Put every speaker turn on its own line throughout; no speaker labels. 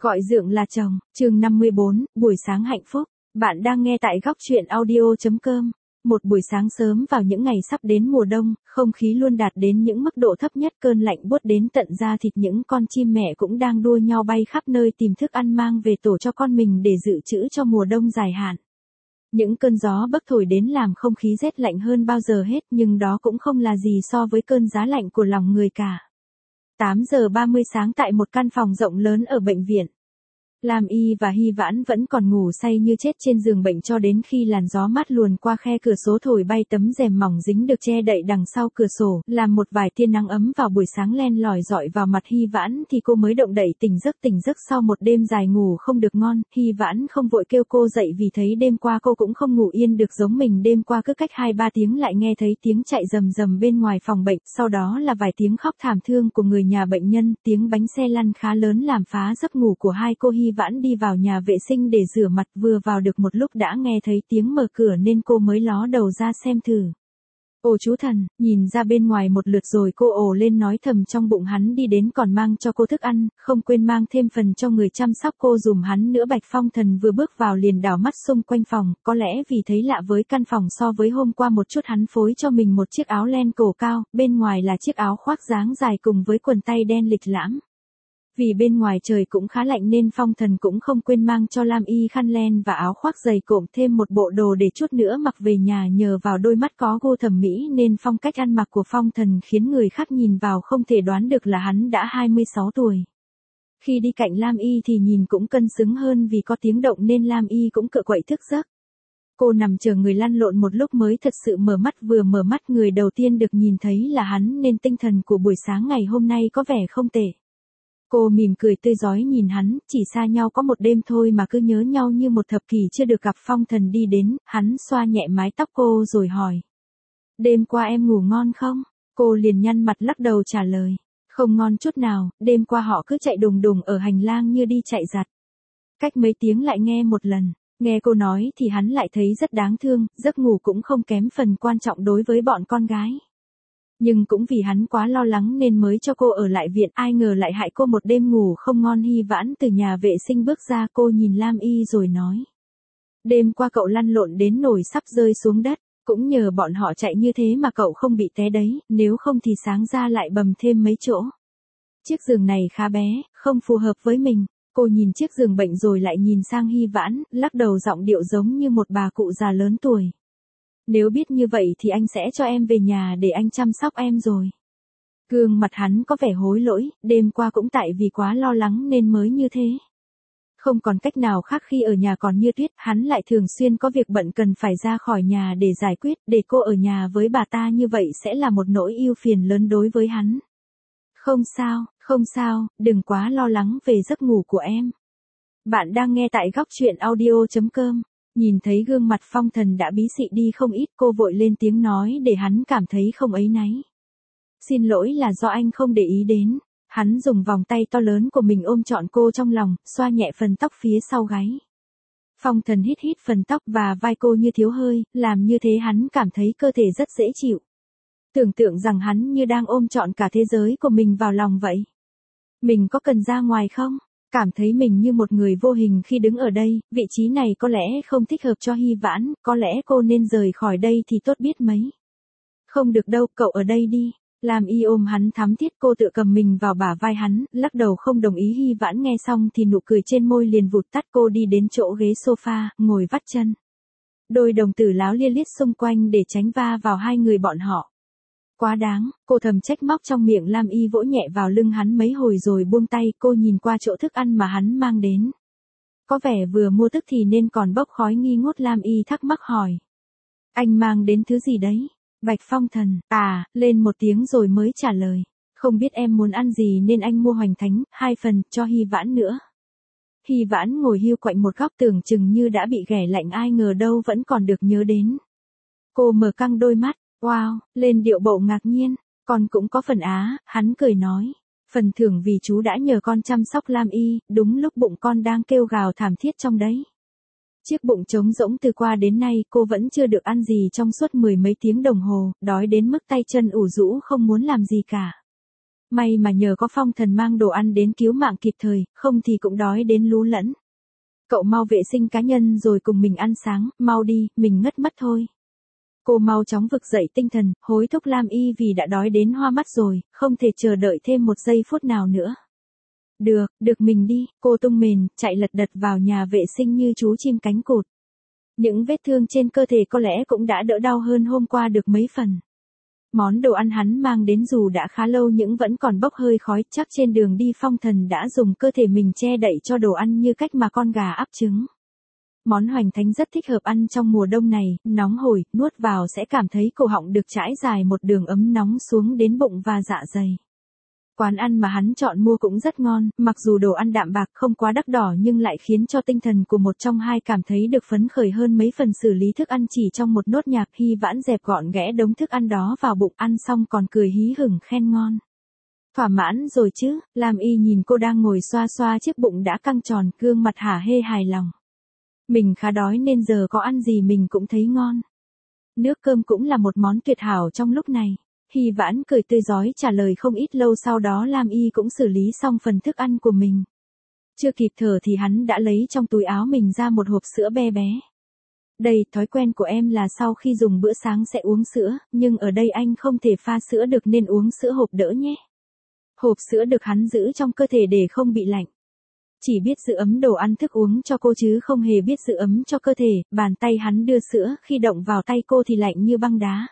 Gọi dượng là chồng, chương 54, buổi sáng hạnh phúc. Bạn đang nghe tại góc truyện audio.com. Một buổi sáng sớm vào những ngày sắp đến mùa đông, không khí luôn đạt đến những mức độ thấp nhất, cơn lạnh buốt đến tận da thịt, những con chim mẹ cũng đang đua nhau bay khắp nơi tìm thức ăn mang về tổ cho con mình để dự trữ cho mùa đông dài hạn. Những cơn gió bấc thổi đến làm không khí rét lạnh hơn bao giờ hết, nhưng đó cũng không là gì so với cơn giá lạnh của lòng người cả. 8 giờ 30 sáng tại một căn phòng rộng lớn ở bệnh viện. Lam Y và Hy Vãn vẫn còn ngủ say như chết trên giường bệnh cho đến khi làn gió mát luồn qua khe cửa sổ thổi bay tấm rèm mỏng dính được che đậy đằng sau cửa sổ, làm một vài tia nắng ấm vào buổi sáng len lỏi dọi vào mặt Hy Vãn thì cô mới động đậy tỉnh giấc sau một đêm dài ngủ không được ngon. Hy Vãn không vội kêu cô dậy vì thấy đêm qua cô cũng không ngủ yên được giống mình, đêm qua cứ cách 2-3 tiếng lại nghe thấy tiếng chạy rầm rầm bên ngoài phòng bệnh, sau đó là vài tiếng khóc thảm thương của người nhà bệnh nhân, tiếng bánh xe lăn khá lớn làm phá giấc ngủ của hai cô. Hy Vãn đi vào nhà vệ sinh để rửa mặt, vừa vào được một lúc đã nghe thấy tiếng mở cửa nên cô mới ló đầu ra xem thử. Ồ chú thần, nhìn ra bên ngoài một lượt rồi cô ồ lên nói thầm trong bụng, hắn đi đến còn mang cho cô thức ăn, không quên mang thêm phần cho người chăm sóc cô dùm hắn nữa. Bạch Phong Thần vừa bước vào liền đảo mắt xung quanh phòng, có lẽ vì thấy lạ với căn phòng so với hôm qua một chút, hắn phối cho mình một chiếc áo len cổ cao, bên ngoài là chiếc áo khoác dáng dài cùng với quần tây đen lịch lãm. Vì bên ngoài trời cũng khá lạnh nên Phong Thần cũng không quên mang cho Lam Y khăn len và áo khoác dày cộm, thêm một bộ đồ để chút nữa mặc về nhà. Nhờ vào đôi mắt có gu thẩm mỹ nên phong cách ăn mặc của Phong Thần khiến người khác nhìn vào không thể đoán được là hắn đã 26 tuổi. Khi đi cạnh Lam Y thì nhìn cũng cân xứng hơn, vì có tiếng động nên Lam Y cũng cựa quậy thức giấc. Cô nằm chờ người lăn lộn một lúc mới thật sự mở mắt, vừa mở mắt người đầu tiên được nhìn thấy là hắn nên tinh thần của buổi sáng ngày hôm nay có vẻ không tệ. Cô mỉm cười tươi rói nhìn hắn, chỉ xa nhau có một đêm thôi mà cứ nhớ nhau như một thập kỷ chưa được gặp. Phong Thần đi đến, hắn xoa nhẹ mái tóc cô rồi hỏi. Đêm qua em ngủ ngon không? Cô liền nhăn mặt lắc đầu trả lời. Không ngon chút nào, đêm qua họ cứ chạy đùng đùng ở hành lang như đi chạy giặt. Cách mấy tiếng lại nghe một lần. Nghe cô nói thì hắn lại thấy rất đáng thương, giấc ngủ cũng không kém phần quan trọng đối với bọn con gái. Nhưng cũng vì hắn quá lo lắng nên mới cho cô ở lại viện, ai ngờ lại hại cô một đêm ngủ không ngon. Hy Vãn từ nhà vệ sinh bước ra, cô nhìn Lam Y rồi nói. Đêm qua cậu lăn lộn đến nổi sắp rơi xuống đất, cũng nhờ bọn họ chạy như thế mà cậu không bị té đấy, nếu không thì sáng ra lại bầm thêm mấy chỗ. Chiếc giường này khá bé, không phù hợp với mình. Cô nhìn chiếc giường bệnh rồi lại nhìn sang Hy Vãn, lắc đầu giọng điệu giống như một bà cụ già lớn tuổi. Nếu biết như vậy thì anh sẽ cho em về nhà để anh chăm sóc em rồi. Gương mặt hắn có vẻ hối lỗi, đêm qua cũng tại vì quá lo lắng nên mới như thế. Không còn cách nào khác, khi ở nhà còn như tuyết, hắn lại thường xuyên có việc bận cần phải ra khỏi nhà để giải quyết, để cô ở nhà với bà ta như vậy sẽ là một nỗi ưu phiền lớn đối với hắn. Không sao, đừng quá lo lắng về giấc ngủ của em. Bạn đang nghe tại góc truyện audio.com. Nhìn thấy gương mặt Phong Thần đã bí xị đi không ít, cô vội lên tiếng nói để hắn cảm thấy không áy náy. Xin lỗi là do anh không để ý đến. Hắn dùng vòng tay to lớn của mình ôm trọn cô trong lòng, xoa nhẹ phần tóc phía sau gáy. Phong Thần hít phần tóc và vai cô như thiếu hơi, làm như thế hắn cảm thấy cơ thể rất dễ chịu. Tưởng tượng rằng hắn như đang ôm trọn cả thế giới của mình vào lòng vậy. Mình có cần ra ngoài không? Cảm thấy mình như một người vô hình khi đứng ở đây, vị trí này có lẽ không thích hợp cho Hy Vãn, có lẽ cô nên rời khỏi đây thì tốt biết mấy. Không được đâu, cậu ở đây đi. Lam Y ôm hắn thắm thiết, cô tự cầm mình vào bả vai hắn, lắc đầu không đồng ý. Hy Vãn nghe xong thì nụ cười trên môi liền vụt tắt, cô đi đến chỗ ghế sofa, ngồi vắt chân. Đôi đồng tử láo lia lít xung quanh để tránh va vào hai người bọn họ. Quá đáng, cô thầm trách móc trong miệng. Lam Y vỗ nhẹ vào lưng hắn mấy hồi rồi buông tay, cô nhìn qua chỗ thức ăn mà hắn mang đến. Có vẻ vừa mua thức thì nên còn bốc khói nghi ngút. Lam Y thắc mắc hỏi. Anh mang đến thứ gì đấy? Bạch Phong Thần, lên một tiếng rồi mới trả lời. Không biết em muốn ăn gì nên anh mua hoành thánh, 2 phần, cho Hy Vãn nữa. Hy Vãn ngồi hiu quạnh một góc tưởng chừng như đã bị ghẻ lạnh, ai ngờ đâu vẫn còn được nhớ đến. Cô mở căng đôi mắt. Wow, lên điệu bộ ngạc nhiên, con cũng có phần á, hắn cười nói. Phần thưởng vì chú đã nhờ con chăm sóc Lam Y, đúng lúc bụng con đang kêu gào thảm thiết trong đấy. Chiếc bụng trống rỗng từ qua đến nay cô vẫn chưa được ăn gì trong suốt 10 mấy tiếng đồng hồ, đói đến mức tay chân ủ rũ không muốn làm gì cả. May mà nhờ có Phong Thần mang đồ ăn đến cứu mạng kịp thời, không thì cũng đói đến lú lẫn. Cậu mau vệ sinh cá nhân rồi cùng mình ăn sáng, mau đi, mình ngất mất thôi. Cô mau chóng vực dậy tinh thần, hối thúc Lam Y vì đã đói đến hoa mắt rồi, không thể chờ đợi thêm một giây phút nào nữa. Được mình đi, cô tung mền, chạy lật đật vào nhà vệ sinh như chú chim cánh cụt. Những vết thương trên cơ thể có lẽ cũng đã đỡ đau hơn hôm qua được mấy phần. Món đồ ăn hắn mang đến dù đã khá lâu nhưng vẫn còn bốc hơi khói, chắc trên đường đi Phong Thần đã dùng cơ thể mình che đậy cho đồ ăn như cách mà con gà áp trứng. Món hoành thánh rất thích hợp ăn trong mùa đông này, nóng hổi, nuốt vào sẽ cảm thấy cổ họng được trải dài một đường ấm nóng xuống đến bụng và dạ dày. Quán ăn mà hắn chọn mua cũng rất ngon, mặc dù đồ ăn đạm bạc không quá đắt đỏ nhưng lại khiến cho tinh thần của một trong hai cảm thấy được phấn khởi hơn mấy phần xử lý thức ăn chỉ trong một nốt nhạc. Hy Vãn dẹp gọn ghẽ đống thức ăn đó vào bụng, ăn xong còn cười hí hửng khen ngon. Thỏa mãn rồi chứ, Lam Y nhìn cô đang ngồi xoa xoa chiếc bụng đã căng tròn, gương mặt hả hê hài lòng. Mình khá đói nên giờ có ăn gì mình cũng thấy ngon. Nước cơm cũng là một món tuyệt hảo trong lúc này. Hy Vãn cười tươi rói trả lời. Không ít lâu sau đó Lam Y cũng xử lý xong phần thức ăn của mình. Chưa kịp thở thì hắn đã lấy trong túi áo mình ra một hộp sữa be bé. Đây, thói quen của em là sau khi dùng bữa sáng sẽ uống sữa, nhưng ở đây anh không thể pha sữa được nên uống sữa hộp đỡ nhé. Hộp sữa được hắn giữ trong cơ thể để không bị lạnh. Chỉ biết giữ ấm đồ ăn thức uống cho cô chứ không hề biết giữ ấm cho cơ thể. Bàn tay hắn đưa sữa, khi động vào tay cô thì lạnh như băng đá.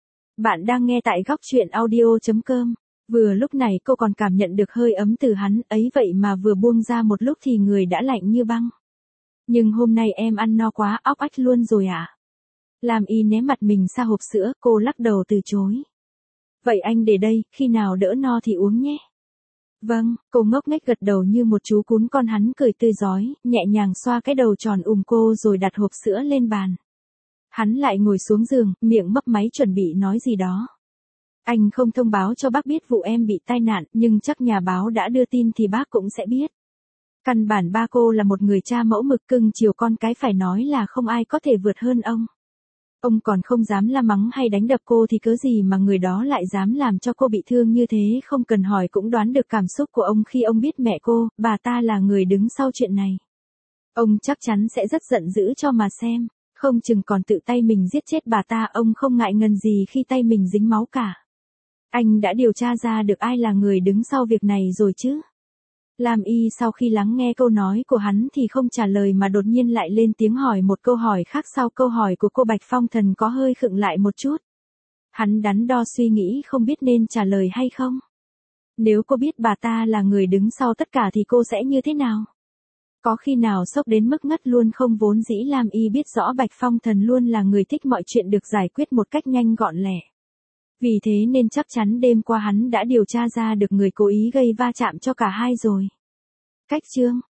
Bạn đang nghe tại góc truyện audio.com. Vừa lúc này cô còn cảm nhận được hơi ấm từ hắn, ấy vậy mà vừa buông ra một lúc thì người đã lạnh như băng. Nhưng hôm nay em ăn no quá, óc ách luôn rồi à? Lam Y ném mặt mình xa hộp sữa, cô lắc đầu từ chối. Vậy anh để đây, khi nào đỡ no thì uống nhé. Vâng, cô ngốc nghếch gật đầu như một chú cún con. Hắn cười tươi rói, nhẹ nhàng xoa cái đầu tròn cô rồi đặt hộp sữa lên bàn. Hắn lại ngồi xuống giường, miệng mấp máy chuẩn bị nói gì đó. Anh không thông báo cho bác biết vụ em bị tai nạn, nhưng chắc nhà báo đã đưa tin thì bác cũng sẽ biết. Căn bản ba cô là một người cha mẫu mực cưng chiều con cái, phải nói là không ai có thể vượt hơn ông. Ông còn không dám la mắng hay đánh đập cô thì cớ gì mà người đó lại dám làm cho cô bị thương như thế. Không cần hỏi cũng đoán được cảm xúc của ông khi ông biết mẹ cô, bà ta là người đứng sau chuyện này. Ông chắc chắn sẽ rất giận dữ cho mà xem. Không chừng còn tự tay mình giết chết bà ta. Ông không ngại ngần gì khi tay mình dính máu cả. Anh đã điều tra ra được ai là người đứng sau việc này rồi chứ? Lam Y sau khi lắng nghe câu nói của hắn thì không trả lời mà đột nhiên lại lên tiếng hỏi một câu hỏi khác. Sau câu hỏi của cô, Bạch Phong Thần có hơi khựng lại một chút. Hắn đắn đo suy nghĩ không biết nên trả lời hay không. Nếu cô biết bà ta là người đứng sau tất cả thì cô sẽ như thế nào? Có khi nào sốc đến mức ngất luôn không? Vốn dĩ Lam Y biết rõ Bạch Phong Thần luôn là người thích mọi chuyện được giải quyết một cách nhanh gọn lẹ. Vì thế nên chắc chắn đêm qua hắn đã điều tra ra được người cố ý gây va chạm cho cả hai rồi. Cách chương